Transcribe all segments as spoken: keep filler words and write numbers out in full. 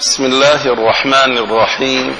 بسم الله الرحمن الرحيم.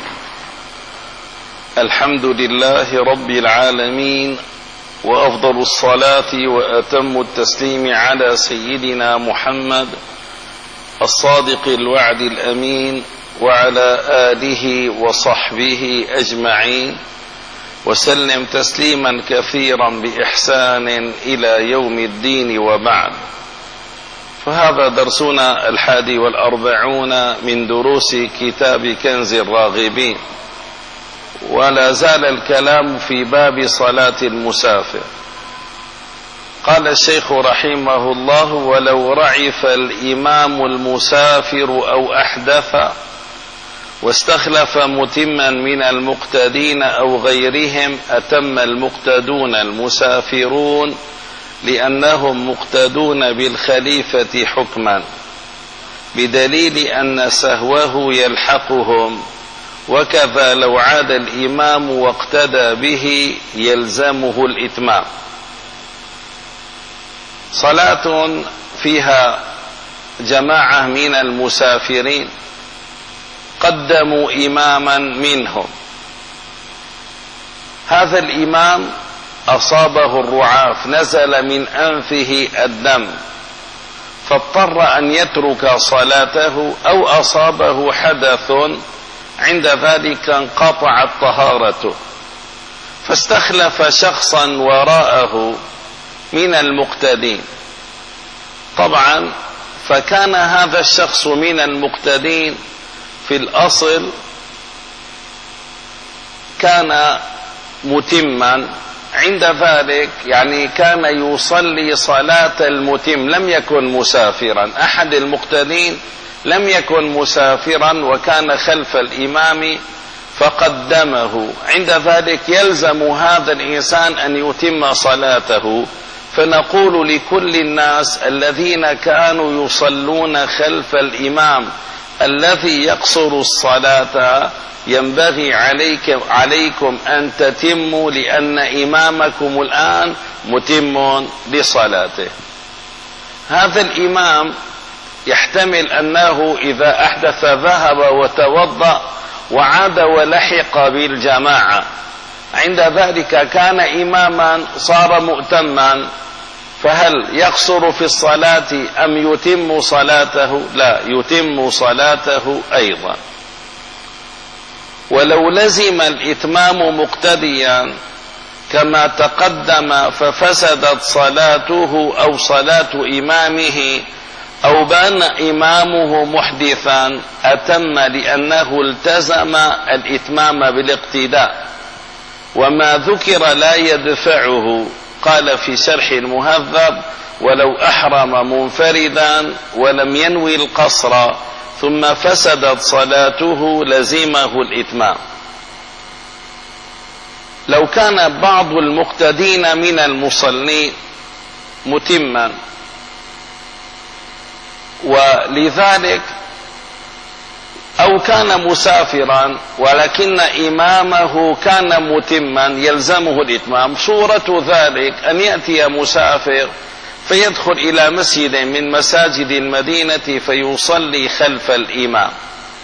الحمد لله رب العالمين، وأفضل الصلاة وأتم التسليم على سيدنا محمد الصادق الوعد الأمين، وعلى آله وصحبه أجمعين، وسلم تسليما كثيرا بإحسان إلى يوم الدين، وبعد. فهذا درسنا الحادي والأربعون من دروس كتاب كنز الراغبين، ولا زال الكلام في باب صلاة المسافر. قال الشيخ رحمه الله: ولو رعف الإمام المسافر أو أحدث واستخلف متما من المقتدين أو غيرهم، أتم المقتدون المسافرون، لأنهم مقتدون بالخليفة حكما، بدليل أن سهوه يلحقهم، وكذا لو عاد الإمام واقتدى به يلزمه الإتمام. صلاة فيها جماعة من المسافرين قدموا إماما منهم، هذا الإمام أصابه الرعاف، نزل من أنفه الدم، فاضطر أن يترك صلاته، أو أصابه حدث عند ذلك انقطعت طهارته، فاستخلف شخصا وراءه من المقتدين. طبعا فكان هذا الشخص من المقتدين في الأصل كان متما، عند ذلك يعني كان يصلي صلاة المتم، لم يكن مسافرا. أحد المقتدين لم يكن مسافرا وكان خلف الإمام فقدمه، عند ذلك يلزم هذا الإنسان أن يتم صلاته. فنقول لكل الناس الذين كانوا يصلون خلف الإمام الذي يقصر الصلاة: ينبغي عليك عليكم أن تتموا، لأن إمامكم الآن متم لصلاته. هذا الإمام يحتمل أنه إذا أحدث ذهب وتوضأ وعاد ولحق بالجماعة، عند ذلك كان إماما صار مؤتما، فهل يقصر في الصلاة أم يتم صلاته؟ لا، يتم صلاته أيضا. ولو لزم الإتمام مقتديا كما تقدم ففسدت صلاته أو صلاة إمامه، أو بان إمامه محدثا، أتم لأنه التزم الإتمام بالاقتداء. وما ذكر لا يدفعه، قال في شرح المهذب: ولو أحرم منفردا ولم ينوي القصر ثم فسدت صلاته لزمه الإتمام. لو كان بعض المقتدين من المصلين متما، ولذلك أو كان مسافرا ولكن إمامه كان متما، يلزمه الإتمام. صورة ذلك أن يأتي مسافر فيدخل إلى مسجد من مساجد المدينة فيصلي خلف الإمام.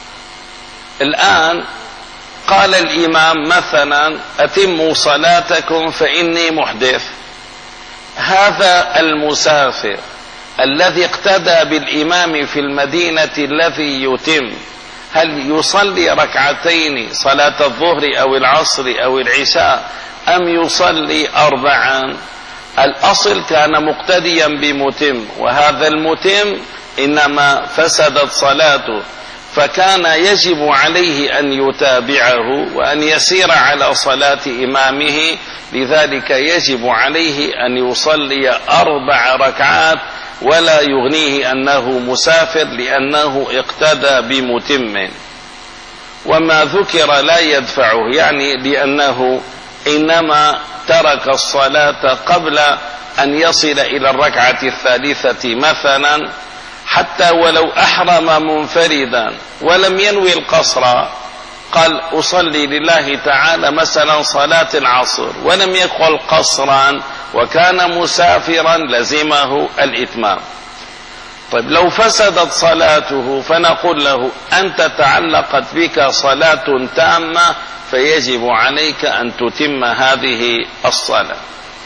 الآن قال الإمام مثلا: أتموا صلاتكم فإني محدث. هذا المسافر الذي اقتدى بالإمام في المدينة الذي يتم، هل يصلي ركعتين صلاة الظهر أو العصر أو العشاء، أم يصلي أربعا؟ الأصل كان مقتديا بمتم، وهذا المتم إنما فسدت صلاته، فكان يجب عليه أن يتابعه وأن يسير على صلاة إمامه. لذلك يجب عليه أن يصلي أربع ركعات، ولا يغنيه أنه مسافر لأنه اقتدى بمتم. وما ذكر لا يدفعه، يعني لأنه إنما ترك الصلاة قبل أن يصل إلى الركعة الثالثة مثلا، حتى ولو أحرم منفردا ولم ينوي القصر، قال: أصلي لله تعالى مثلا صلاة العصر، ولم يقل قصرا وكان مسافرا، لزمه الإتمام. طيب لو فسدت صلاته فنقول له أنت تعلقت بك صلاة تامة فيجب عليك أن تتم هذه الصلاة.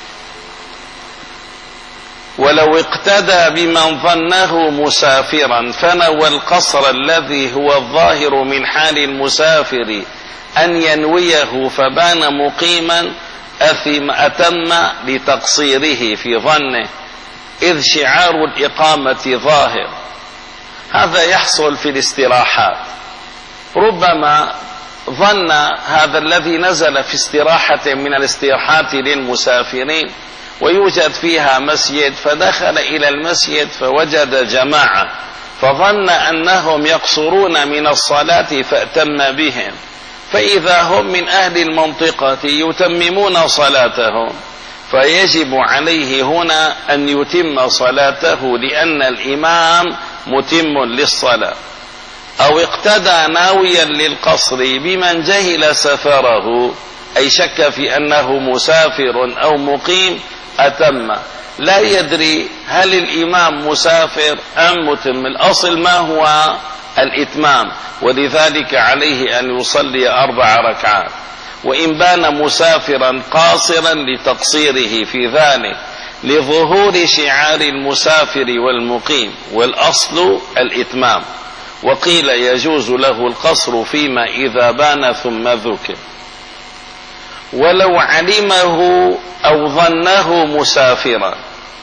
ولو اقتدى بمن ظنه مسافرا فنوى القصر الذي هو الظاهر من حال المسافر أن ينويه فبان مقيما أثم أتم لتقصيره في ظنه إذ شعار الإقامة ظاهر. هذا يحصل في الاستراحات، ربما ظن هذا الذي نزل في استراحة من الاستراحات للمسافرين ويوجد فيها مسجد، فدخل إلى المسجد فوجد جماعة فظن أنهم يقصرون من الصلاة فأتم بهم، فإذا هم من أهل المنطقة يتممون صلاتهم فيجب عليه هنا أن يتم صلاته لأن الإمام متم للصلاة. أو اقتدى ناويا للقصر بمن جهل سفره أي شك في أنه مسافر أو مقيم أتم، لا يدري هل الإمام مسافر أم متم، الأصل ما هو الإتمام، ولذلك عليه أن يصلي أربع ركعات، وإن بان مسافرا قاصرا لتقصيره في ذلك لظهور شعار المسافر والمقيم، والأصل الإتمام. وقيل يجوز له القصر فيما إذا بان ثم ذكر. ولو علمه أو ظنه مسافرا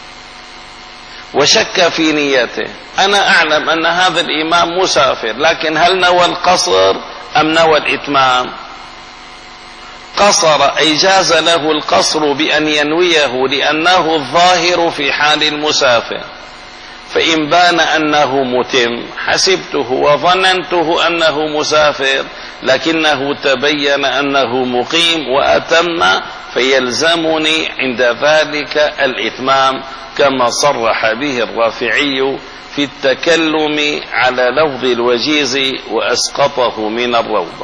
وشك في نيته، أنا أعلم أن هذا الإمام مسافر، لكن هل نوى القصر أم نوى الإتمام؟ قصر أي جاز له القصر بأن ينويه لأنه الظاهر في حال المسافر، فإن بان أنه متم حسبته وظننته أنه مسافر لكنه تبين أنه مقيم وأتم، فيلزمني عند ذلك الإتمام كما صرح به الرافعي في التكلم على لفظ الوجيز وأسقطه من الروضة.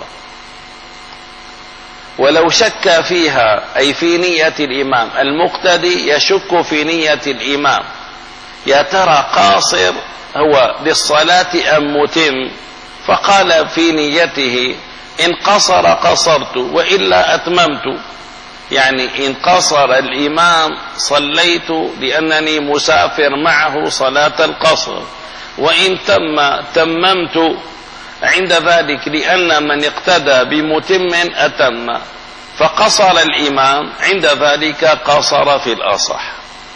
ولو شك فيها أي في نية الإمام، المقتدي يشك في نية الإمام، يا ترى قاصر هو للصلاة أم متم، فقال في نيته إن قصر قصرت وإلا أتممت، يعني إن قصر الإمام صليت لأنني مسافر معه صلاة القصر، وإن تم تممت عند ذلك لأن من اقتدى بمتم أتم، فقصر الإمام عند ذلك قصر في الأصح.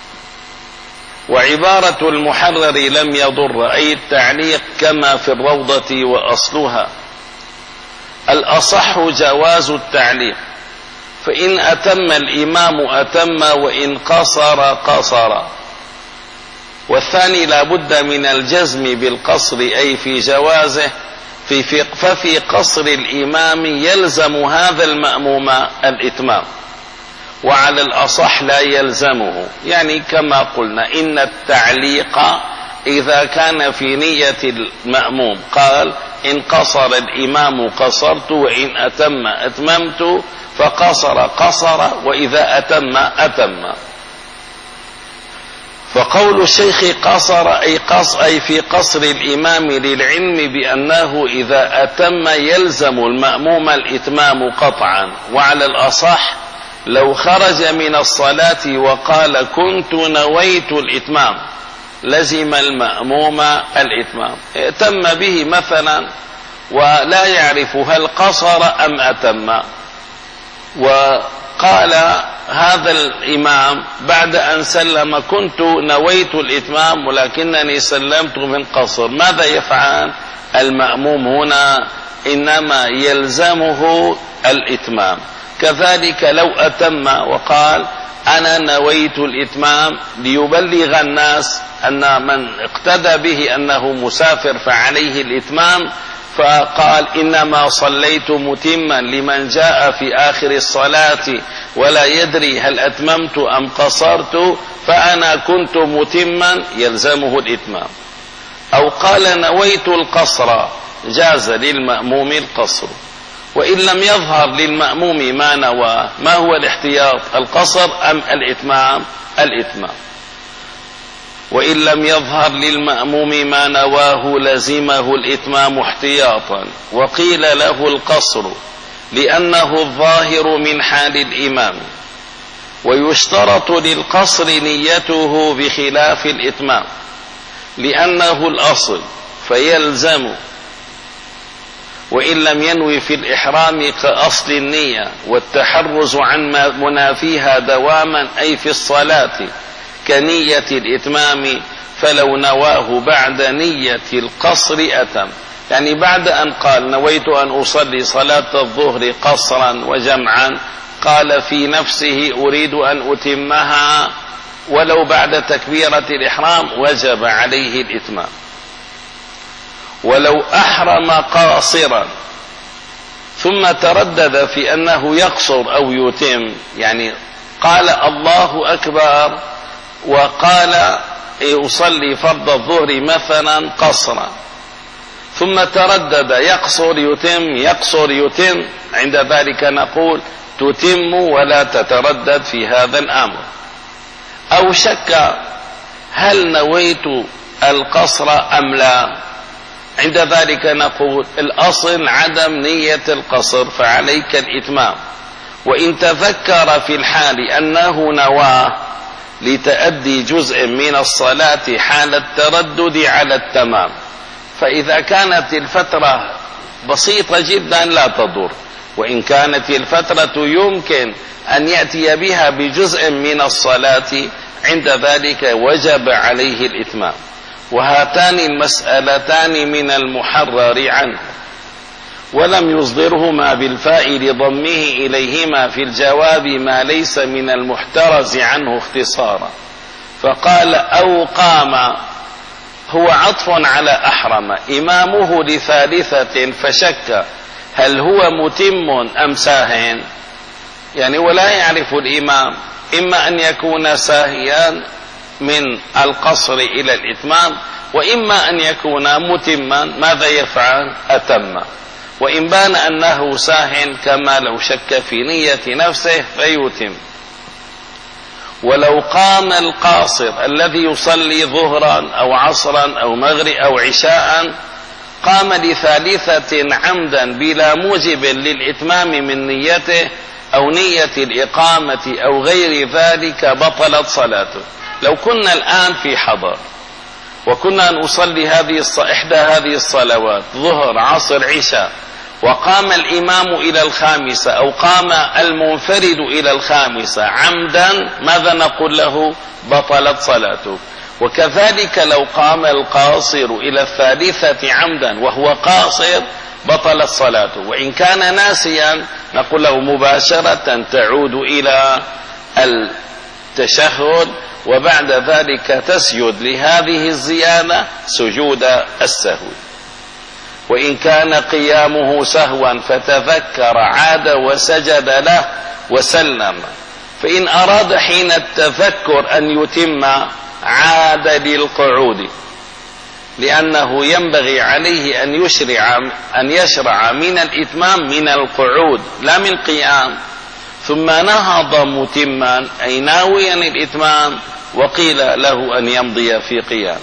وعبارة المحرر لم يضر أي التعليق كما في الروضة وأصلها. الأصح جواز التعليق، فإن أتم الإمام أتم وإن قصر قصر. والثاني لا بد من الجزم بالقصر أي في جوازه، في ففي قصر الإمام يلزم هذا المأموم الإتمام، وعلى الأصح لا يلزمه، يعني كما قلنا إن التعليق إذا كان في نية المأموم قال إن قصر الإمام قصرت وإن أتم أتممت، فقصر قصر وإذا أتم أتم. فقول الشيخ قصر أي قص أي في قصر الإمام للعلم بأنه إذا أتم يلزم المأموم الإتمام قطعا. وعلى الأصح لو خرج من الصلاة وقال كنت نويت الإتمام لزم المأموم الإتمام، ائتم به مثلا ولا يعرف هل قصر أم أتم، وقال هذا الإمام بعد أن سلم كنت نويت الإتمام ولكنني سلمت من قصر، ماذا يفعل المأموم هنا؟ إنما يلزمه الإتمام. كذلك لو أتم وقال أنا نويت الإتمام ليبلغ الناس أن من اقتدى به أنه مسافر فعليه الإتمام، فقال إنما صليت متما لمن جاء في آخر الصلاة ولا يدري هل أتممت أم قصرت فأنا كنت متما، يلزمه الإتمام. أو قال نويت القصر جاز للمأموم القصر، وإن لم يظهر للمأموم ما نوى، ما هو الاحتياط؟ القصر أم الإتمام؟ الإتمام. وإن لم يظهر للمأموم ما نواه لزمه الإتمام احتياطا، وقيل له القصر لأنه الظاهر من حال الإمام، ويشترط للقصر نيته بخلاف الإتمام لأنه الأصل فيلزم، وإن لم ينوي في الإحرام كأصل النية والتحرز عن منافيها دواما أي في الصلاة كنية الإتمام، فلو نواه بعد نية القصر أتم. يعني بعد أن قال نويت أن أصلي صلاة الظهر قصرا وجمعا، قال في نفسه أريد أن أتمها ولو بعد تكبيرة الإحرام، وجب عليه الإتمام. ولو أحرم قاصرا ثم تردد في أنه يقصر أو يتم، يعني قال الله أكبر وقال أصلي فرض الظهر مثلا قصرا، ثم تردد يقصر يتم يقصر يتم، عند ذلك نقول تتم ولا تتردد في هذا الأمر. أو شك هل نويت القصر أم لا، عند ذلك نقول الأصل عدم نية القصر فعليك الإتمام، وإن تذكر في الحال أنه نواه لتأدي جزء من الصلاة حال التردد على التمام، فإذا كانت الفترة بسيطة جدا لا تضر، وإن كانت الفترة يمكن أن يأتي بها بجزء من الصلاة عند ذلك وجب عليه الإتمام. وهاتان المسألتان من المحرر عنه، ولم يصدرهما بالفاء لضمه إليهما في الجواب ما ليس من المحترز عنه اختصارا، فقال أو قام هو عطف على أحرم إمامه لثالثة فشك هل هو متم أم ساهٍ، يعني ولا يعرف الإمام، إما أن يكون ساهيا من القصر إلى الإتمام، وإما أن يكون متما، ماذا يفعل؟ أتم. وإن بان أنه ساهٍ كما لو شك في نية نفسه فيتم. ولو قام القاصر الذي يصلي ظهرا أو عصرا أو مغرب أو عشاء، قام لثالثة عمدا بلا موجب للإتمام من نيته أو نية الإقامة أو غير ذلك، بطلت صلاته. لو كنا الآن في حضر وكنا نصلي هذه إحدى هذه الصلوات ظهر عصر عشاء، وقام الإمام إلى الخامسة أو قام المنفرد إلى الخامسة عمدا، ماذا نقول له؟ بطلت صلاته. وكذلك لو قام القاصر إلى الثالثة عمدا وهو قاصر بطلت صلاته، وإن كان ناسيا نقول له مباشرة تعود إلى التشهد، وبعد ذلك تسجد لهذه الزيادة سجود السهو. وإن كان قيامه سهوا فتذكر عاد وسجد له وسلم، فإن أراد حين التذكر أن يتم عاد للقعود، لأنه ينبغي عليه أن يشرع أن يشرع من الإتمام من القعود لا من القيام، ثم نهض متما أي ناويا الإتمام، وقيل له أن يمضي في قيامه.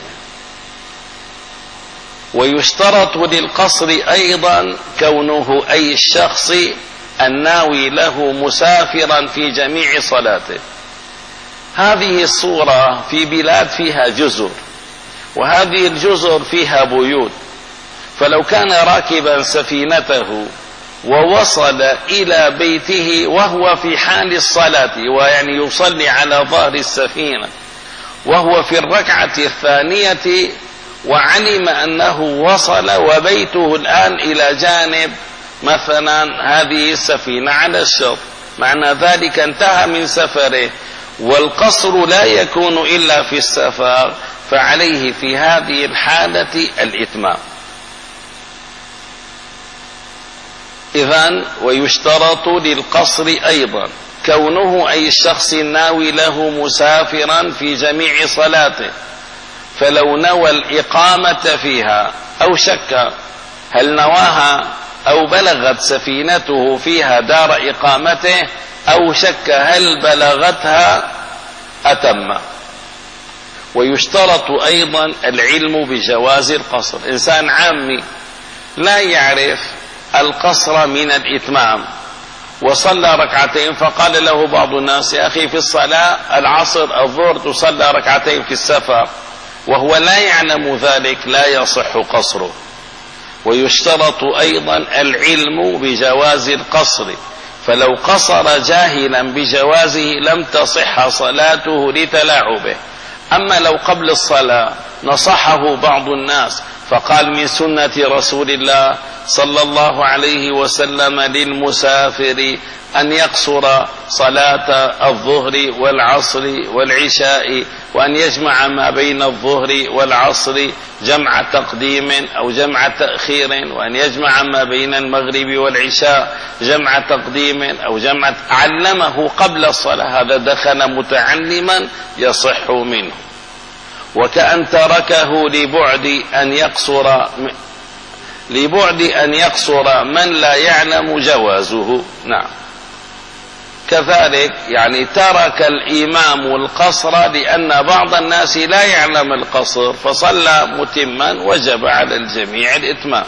ويشترط للقصر أيضا كونه أي الشخص الناوي له مسافرا في جميع صلاته. هذه الصورة في بلاد فيها جزر، وهذه الجزر فيها بيوت، فلو كان راكبا سفينته ووصل إلى بيته وهو في حال الصلاة، ويعني يصلي على ظهر السفينة وهو في الركعة الثانية، وعلم أنه وصل وبيته الآن إلى جانب مثلا هذه السفينة على الشط، معنى ذلك انتهى من سفره، والقصر لا يكون إلا في السفر، فعليه في هذه الحالة الإتمام. إذن ويشترط للقصر أيضا كونه أي الشخص الناوي له مسافرا في جميع صلاته، فلو نوى الإقامة فيها أو شك هل نواها أو بلغت سفينته فيها دار إقامته أو شك هل بلغتها أتم. ويشترط أيضا العلم بجواز القصر. إنسان عامي لا يعرف القصر من الإتمام وصلى ركعتين، فقال له بعض الناس: يا أخي في الصلاة العصر الظهر تصلى ركعتين في السفر، وهو لا يعلم ذلك، لا يصح قصره. ويشترط أيضا العلم بجواز القصر، فلو قصر جاهلا بجوازه لم تصح صلاته لتلاعبه. أما لو قبل الصلاة نصحه بعض الناس فقال: من سنة رسول الله صلى الله عليه وسلم للمسافر أن يقصر صلاة الظهر والعصر والعشاء، وأن يجمع ما بين الظهر والعصر جمع تقديم أو جمع تأخير، وأن يجمع ما بين المغرب والعشاء جمع تقديم أو جمع، علمه قبل الصلاة، هذا دخل متعلما يصح منه. وكأن تركه لبعد أن يقصر لبعد أن يقصر من لا يعلم جوازه. نعم. كذلك يعني ترك الإمام القصر لأن بعض الناس لا يعلم القصر فصلى متما، وجب على الجميع الإتمام.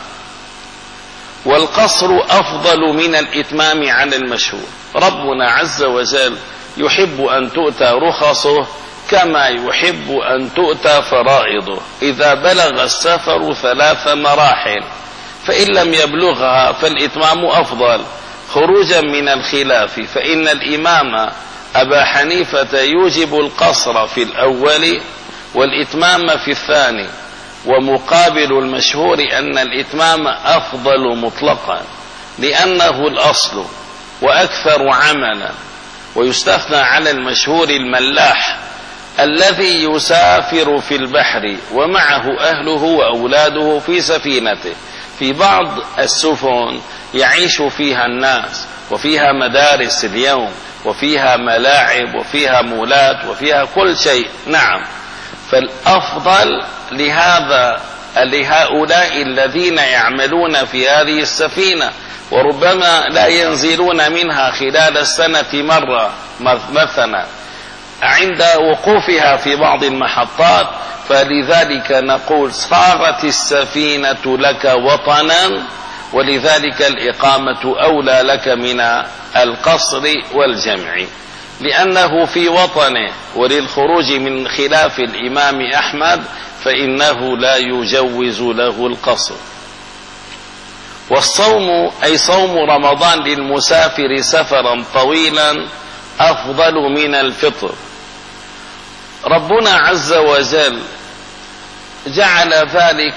والقصر أفضل من الإتمام على المشهور. ربنا عز وجل يحب أن تؤتى رخصه كما يحب أن تؤتى فرائضه. إذا بلغ السفر ثلاث مراحل فإن لم يبلغها فالإتمام أفضل خروجا من الخلاف، فإن الإمام أبا حنيفة يوجب القصر في الأول والإتمام في الثاني، ومقابل المشهور أن الإتمام أفضل مطلقا لأنه الأصل وأكثر عملا. ويستثنى على المشهور الملاح الذي يسافر في البحر ومعه أهله وأولاده في سفينته. في بعض السفن يعيش فيها الناس، وفيها مدارس اليوم، وفيها ملاعب، وفيها مولات، وفيها كل شيء. نعم. فالأفضل لهذا لهؤلاء الذين يعملون في هذه السفينة وربما لا ينزلون منها خلال السنة مرة مثلا عند وقوفها في بعض المحطات، فلذلك نقول صارت السفينة لك وطنا، ولذلك الإقامة أولى لك من القصر والجمع، لأنه في وطنه. وللخروج من خلاف الإمام أحمد فإنه لا يجوز له القصر. والصوم أي صوم رمضان للمسافر سفرا طويلا أفضل من الفطر. ربنا عز وجل جعل ذلك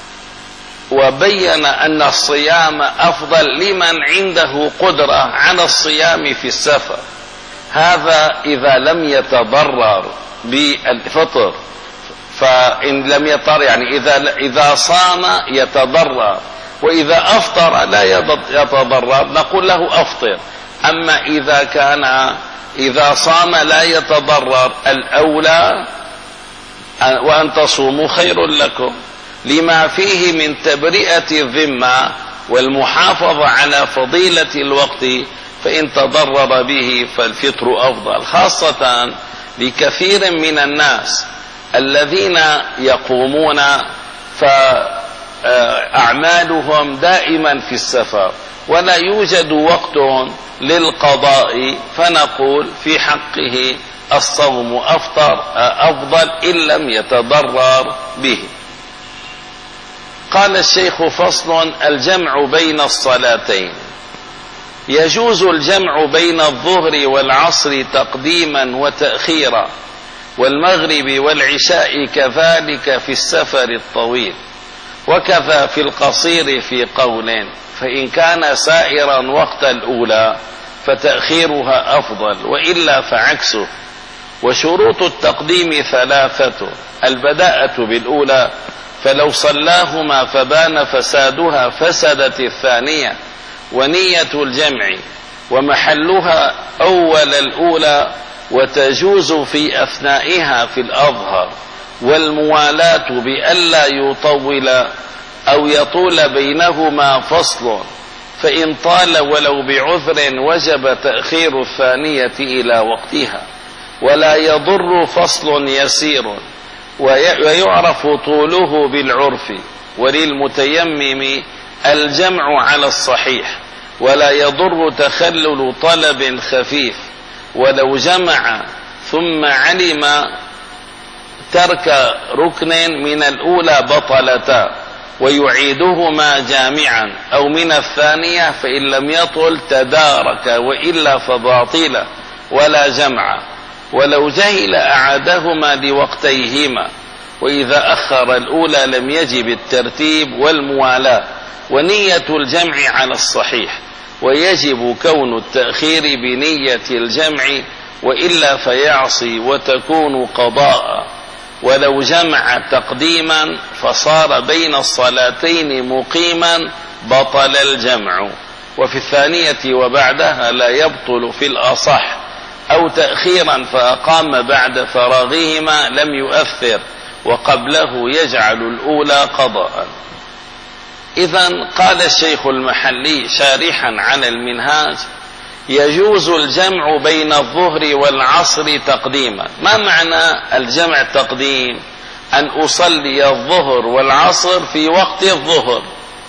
وبين أن الصيام أفضل لمن عنده قدرة على الصيام في السفر، هذا إذا لم يتضرر بالفطر. فإن لم يضطر يعني إذا إذا صام يتضرر، وإذا أفطر لا يتضرر نقول له أفطر. أما إذا كان إذا صام لا يتضرر الأولى وأن تصوموا خير لكم، لما فيه من تبرئة الذمة والمحافظة على فضيلة الوقت. فإن تضرر به فالفطر أفضل، خاصة لكثير من الناس الذين يقومون فأعمالهم دائما في السفر ولا يوجد وقت للقضاء، فنقول في حقه الصوم أفطر أفضل إن لم يتضرر به. قال الشيخ: فصل: الجمع بين الصلاتين. يجوز الجمع بين الظهر والعصر تقديما وتأخيرا، والمغرب والعشاء كذلك في السفر الطويل، وكذا في القصير في قول، فإن كان سائرا وقت الأولى فتأخيرها أفضل، وإلا فعكسه. وشروط التقديم ثلاثة: البداءة بالأولى، فلو صلاهما فبان فسادها فسدت الثانية، ونية الجمع، ومحلها أول الأولى وتجوز في أثنائها في الأظهر، والموالاة بألا يطول أو يطول بينهما فصل، فإن طال ولو بعذر وجب تأخير الثانية إلى وقتها، ولا يضر فصل يسير ويعرف طوله بالعرف. وللمتيمم الجمع على الصحيح، ولا يضر تخلل طلب خفيف، ولو جمع ثم علم ترك ركن من الأولى بطلتا، ويعيدهما جامعا، أو من الثانية فإن لم يطل تدارك، وإلا فباطلا ولا جمع. ولو جهل أعادهما لوقتيهما، وإذا أخر الأولى لم يجب الترتيب والموالاة. ونية الجمع على الصحيح، ويجب كون التأخير بنية الجمع، وإلا فيعصي وتكون قضاء. ولو جمع تقديما فصار بين الصلاتين مقيما بطل الجمع. وفي الثانية وبعدها لا يبطل في الأصح، أو تأخيرا فأقام بعد فراغهما لم يؤثر، وقبله يجعل الأولى قضاء. إذن قال الشيخ المحلي شارحا على المنهاج: يجوز الجمع بين الظهر والعصر تقديما. ما معنى الجمع تقديم؟ أن أصلي الظهر والعصر في وقت الظهر.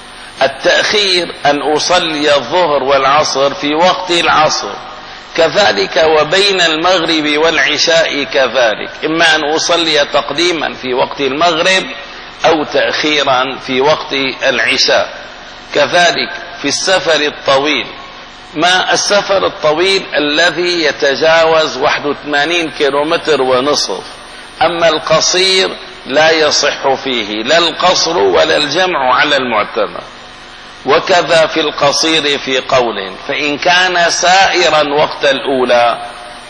التأخير أن أصلي الظهر والعصر في وقت العصر. كذلك وبين المغرب والعشاء كذلك، إما أن أصلي تقديما في وقت المغرب أو تأخيرا في وقت العشاء. كذلك في السفر الطويل. ما السفر الطويل الذي يتجاوز واحد وثمانين كيلومتر ونصف. أما القصير لا يصح فيه لا القصر ولا الجمع على المعتمد. وكذا في القصير في قول: فإن كان سائرا وقت الأولى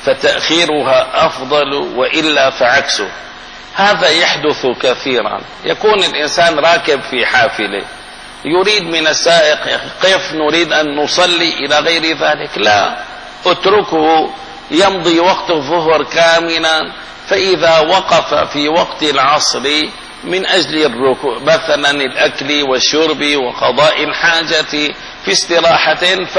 فتأخيرها أفضل، وإلا فعكسه. هذا يحدث كثيرا. يكون الإنسان راكب في حافلة، يريد من السائق: قف نريد أن نصلي إلى غير ذلك. لا، اتركه يمضي وقت الظهر كاملا، فإذا وقف في وقت العصر من أجل الركوع مثلا الأكل والشرب وقضاء الحاجة في استراحة،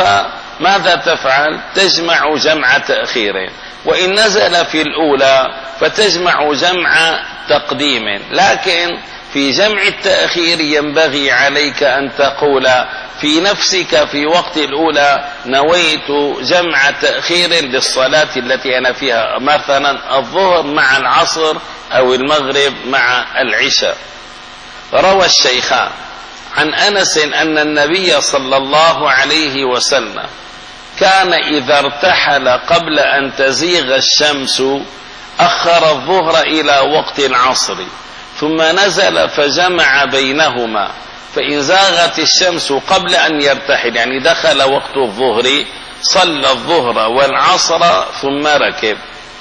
فماذا تفعل؟ تجمع جمع تأخير. وإن نزل في الأولى فتجمع جمع تقديم. لكن في جمع التأخير ينبغي عليك أن تقول في نفسك في وقت الأولى: نويت جمع تأخير للصلاة التي أنا فيها، مثلا الظهر مع العصر أو المغرب مع العشاء. روى الشيخان عن أنس أن النبي صلى الله عليه وسلم كان إذا ارتحل قبل أن تزيغ الشمس أخر الظهر إلى وقت العصر، ثم نزل فجمع بينهما، فإن زاغت الشمس قبل أن يرتحل يعني دخل وقت الظهر صلى الظهر والعصر ثم ركب.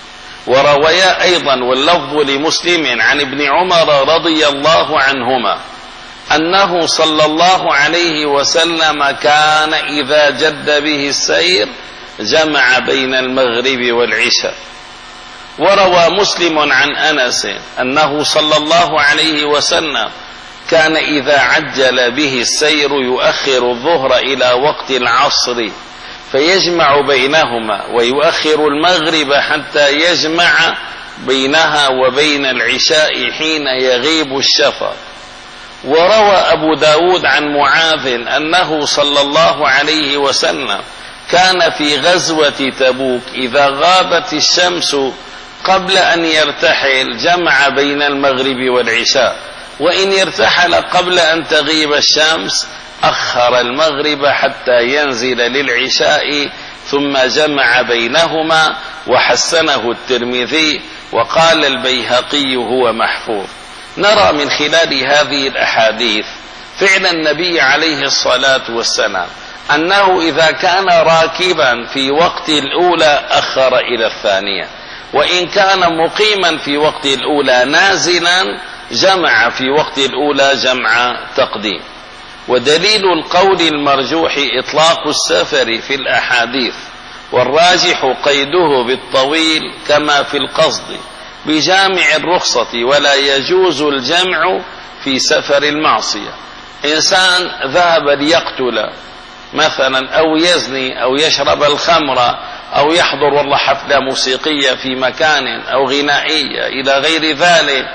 ورويا أيضا واللفظ لمسلم عن ابن عمر رضي الله عنهما أنه صلى الله عليه وسلم كان إذا جد به السير جمع بين المغرب والعشاء. وروى مسلم عن أنس أنه صلى الله عليه وسلم كان إذا عجل به السير يؤخر الظهر إلى وقت العصر فيجمع بينهما، ويؤخر المغرب حتى يجمع بينها وبين العشاء حين يغيب الشفق. وروى أبو داود عن معاذ أنه صلى الله عليه وسلم كان في غزوة تبوك إذا غابت الشمس قبل أن يرتحل جمع بين المغرب والعشاء، وإن يرتحل قبل أن تغيب الشمس أخر المغرب حتى ينزل للعشاء ثم جمع بينهما. وحسنه الترمذي وقال البيهقي هو محفوظ. نرى من خلال هذه الأحاديث فعل النبي عليه الصلاة والسلام أنه إذا كان راكبا في وقت الأولى أخر إلى الثانية، وإن كان مقيما في وقت الأولى نازلا جمع في وقت الأولى جمع تقديم. ودليل القول المرجوح إطلاق السفر في الأحاديث، والراجح قيده بالطويل كما في القصد بجامع الرخصة، ولا يجوز الجمع في سفر المعصية. إنسان ذهب ليقتل مثلا أو يزني أو يشرب الخمر أو يحضر والله حفلة موسيقية في مكان أو غنائية إلى غير ذلك،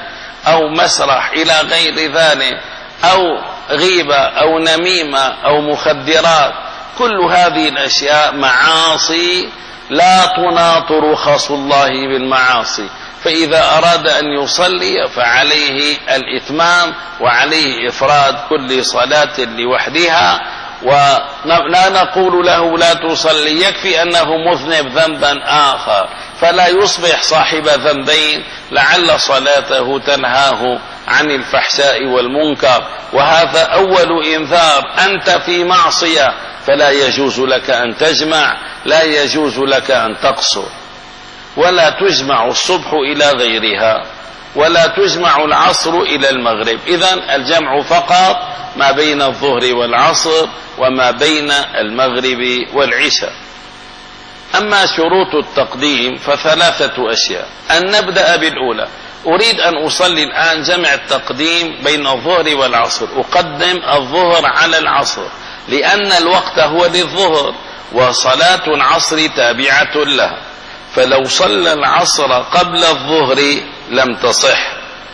أو مسرح إلى غير ذلك، أو غيبة أو نميمة أو مخدرات، كل هذه الأشياء معاصي لا تناط رخص الله بالمعاصي. فإذا أراد أن يصلي فعليه الإتمام وعليه إفراد كل صلاة لوحدها، ولا نقول له لا تصلي، يكفي أنه مذنب ذنبا آخر فلا يصبح صاحب ذنبين، لعل صلاته تنهاه عن الفحشاء والمنكر، وهذا أول إنذار. أنت في معصية فلا يجوز لك أن تجمع، لا يجوز لك أن تقصر، ولا تجمع الصبح إلى غيرها، ولا تجمع العصر إلى المغرب. إذن الجمع فقط ما بين الظهر والعصر وما بين المغرب والعشاء. أما شروط التقديم فثلاثة أشياء. أن نبدأ بالأولى، أريد أن أصلي الآن جمع التقديم بين الظهر والعصر، أقدم الظهر على العصر لأن الوقت هو للظهر وصلاة العصر تابعة لها، فلو صلى العصر قبل الظهر لم تصح،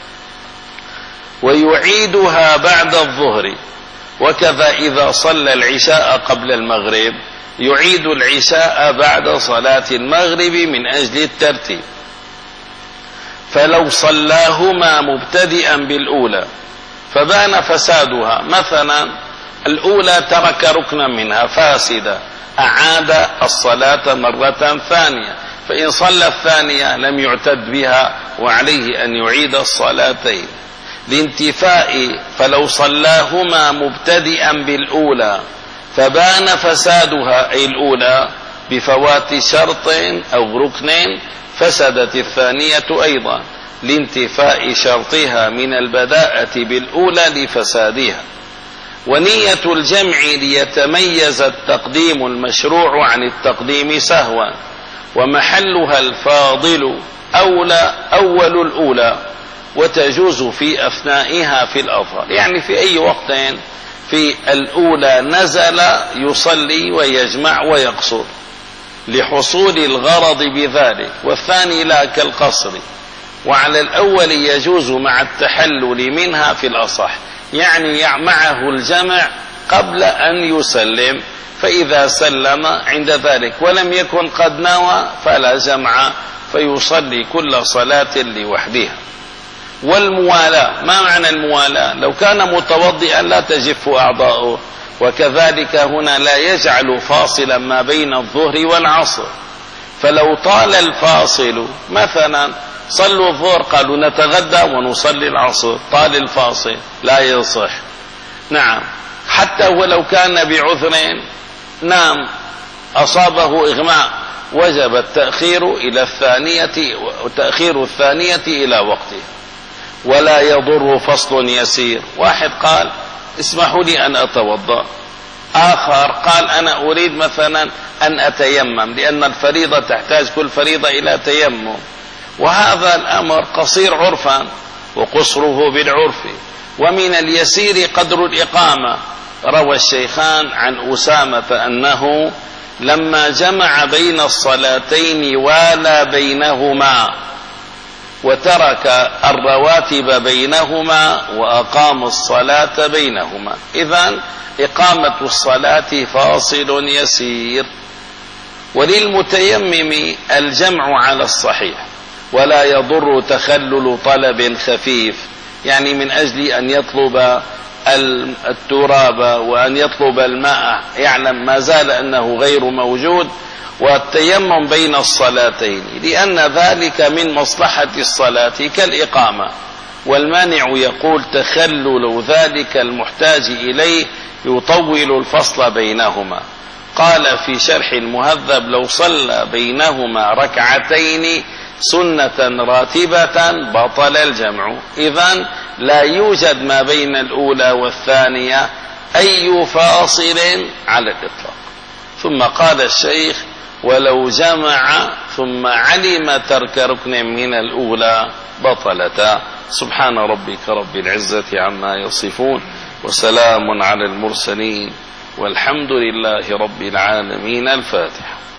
ويعيدها بعد الظهر. وكذا إذا صلى العشاء قبل المغرب يعيد العشاء بعد صلاة المغرب من أجل الترتيب. فلو صلاهما مبتدئا بالأولى فبان فسادها، مثلا الأولى ترك ركنا منها فاسدة، أعاد الصلاة مرة ثانية، فإن صلى الثانية لم يعتد بها وعليه أن يعيد الصلاتين لانتفاء. فلو صلاهما مبتدئا بالأولى فبان فسادها أي الأولى بفوات شرط أو ركن، فسدت الثانية أيضا لانتفاء شرطها من البداءة بالأولى لفسادها. ونية الجمع ليتميز التقديم المشروع عن التقديم سهوا، ومحلها الفاضل أولى أول الأولى، وتجوز في أثنائها في الأظهر، يعني في أي وقت في الأولى نزل يصلي ويجمع ويقصر لحصول الغرض بذلك، والثاني لا كالقصر. وعلى الأول يجوز مع التحلل منها في الأصح، يعني معه الجمع قبل أن يسلم، فإذا سلم عند ذلك ولم يكن قد نوى فلا جمع، فيصلي كل صلاة لوحدها. والموالاة، ما معنى الموالاة؟ لو كان متوضئا لا تجف أعضاؤه، وكذلك هنا لا يجعل فاصلا ما بين الظهر والعصر. فلو طال الفاصل، مثلا صلوا الظهر قالوا نتغدى ونصلي العصر، طال الفاصل لا يصح. نعم، حتى ولو كان بعذر، نام أصابه إغماء، وجب التأخير إلى الثانية، وتأخير الثانية إلى وقتها. ولا يضر فصل يسير، واحد قال اسمحوا لي أن أتوضأ، آخر قال أنا أريد مثلا أن أتيمم، لأن الفريضة تحتاج كل فريضة إلى تيمم، وهذا الأمر قصير عرفا وقصره بالعرف. ومن اليسير قدر الإقامة. روى الشيخان عن أسامة أنه لما جمع بين الصلاتين والى بينهما وترك الرواتب بينهما وأقام الصلاة بينهما. إذن إقامة الصلاة فاصل يسير. وللمتيمم الجمع على الصحيح، ولا يضر تخلل طلب خفيف، يعني من أجل أن يطلب التراب وأن يطلب الماء يعلم ما زال أنه غير موجود، والتيمم بين الصلاتين، لأن ذلك من مصلحة الصلاة كالإقامة. والمانع يقول تخلل ذلك المحتاج إليه يطول الفصل بينهما. قال في شرح المهذب لو صلى بينهما ركعتين سنة راتبة بطل الجمع. إذن لا يوجد ما بين الأولى والثانية أي فاصل على الإطلاق. ثم قال الشيخ ولو جمع ثم علم ترك ركن من الأولى بطلتا. سبحان ربك رب العزة عما يصفون، وسلام على المرسلين، والحمد لله رب العالمين. الفاتحة.